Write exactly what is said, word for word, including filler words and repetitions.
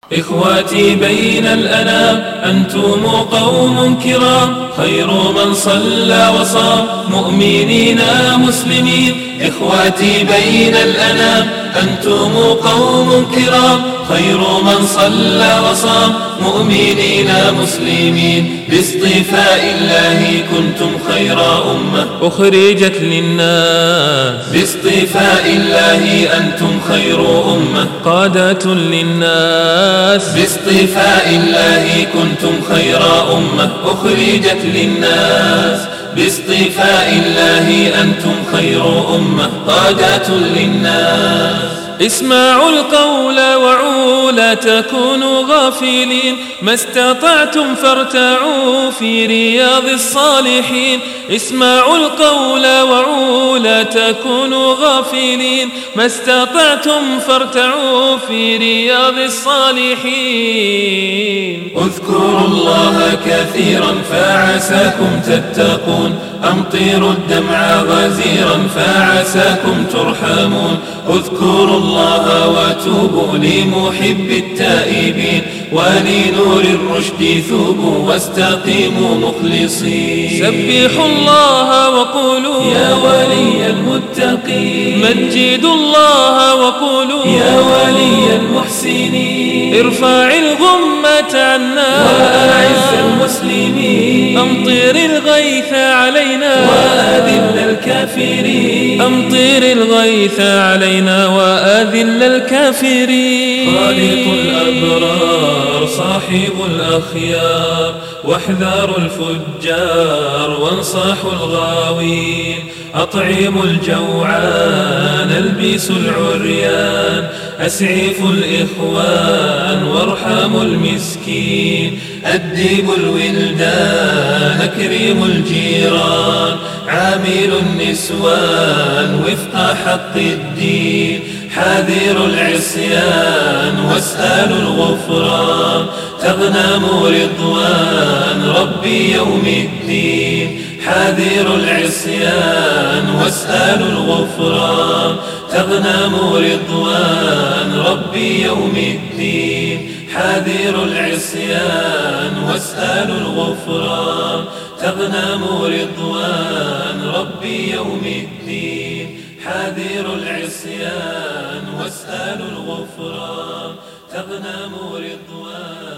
إخواتي بين الأنام أنتم قوم كرام، خير من صلى وصام مؤمنين مسلمين. إخواتي بين الأنام أنتم قوم كرام، خير من صلى وصام مؤمنين مسلمين. باصطفاء الله كنتم خير أمة أخرجت للناس، باصطفاء الله أنتم خير أمة قادة للناس. باصطفاء الله كنتم خير أمة أخرجت للناس. باصطفاء الله أنتم خير أمة قادة للناس. اسمعوا القول وعوا لا تكونوا غافلين، ما استطعتم فارتعوا في رياض الصالحين. اسمعوا القول وعوا لا تكونوا غافلين، ما استطعتم فارتعوا في رياض الصالحين. اذكروا الله كثيرا فعساكم تتقون، أمطروا الدمع غزيرا فعساكم ترحمون. اذكروا الله وتوبوا لمحب التائبين، ولنور الرشد ثوبوا واستقيموا مخلصين. سبحوا الله وقولوا يا ولي المتقين، مجدوا الله وقولوا يا ولي المحسنين. ارفع الغمة عنا وأعز المسلمين، أمطر الغيث علينا وأذل الكافرين. أمطر الغيث علينا وأذل الكافرين. خالق الأبرار صاحب الأخيار، واحذروا الفجار وانصحوا الغاوين. أطعموا الجوعان البسوا العريان، أسعفوا الإخوان وارحموا المسكين. أدبوا الولدان أكرموا الجيران، عاملوا النسوان وفق حق الدين. حاذروا العصيان واسألوا الغفران، تغنموا رضوان ربي يوم الدين. حاذروا العصيان واسألوا الغفران، تغنموا رضوان ربي يوم الدين. حاذروا العصيان واسألوا الغفران، تغنموا رضوان ربي يوم الدين. حاذروا العصيان واسألوا الغفران، تغنموا رضوان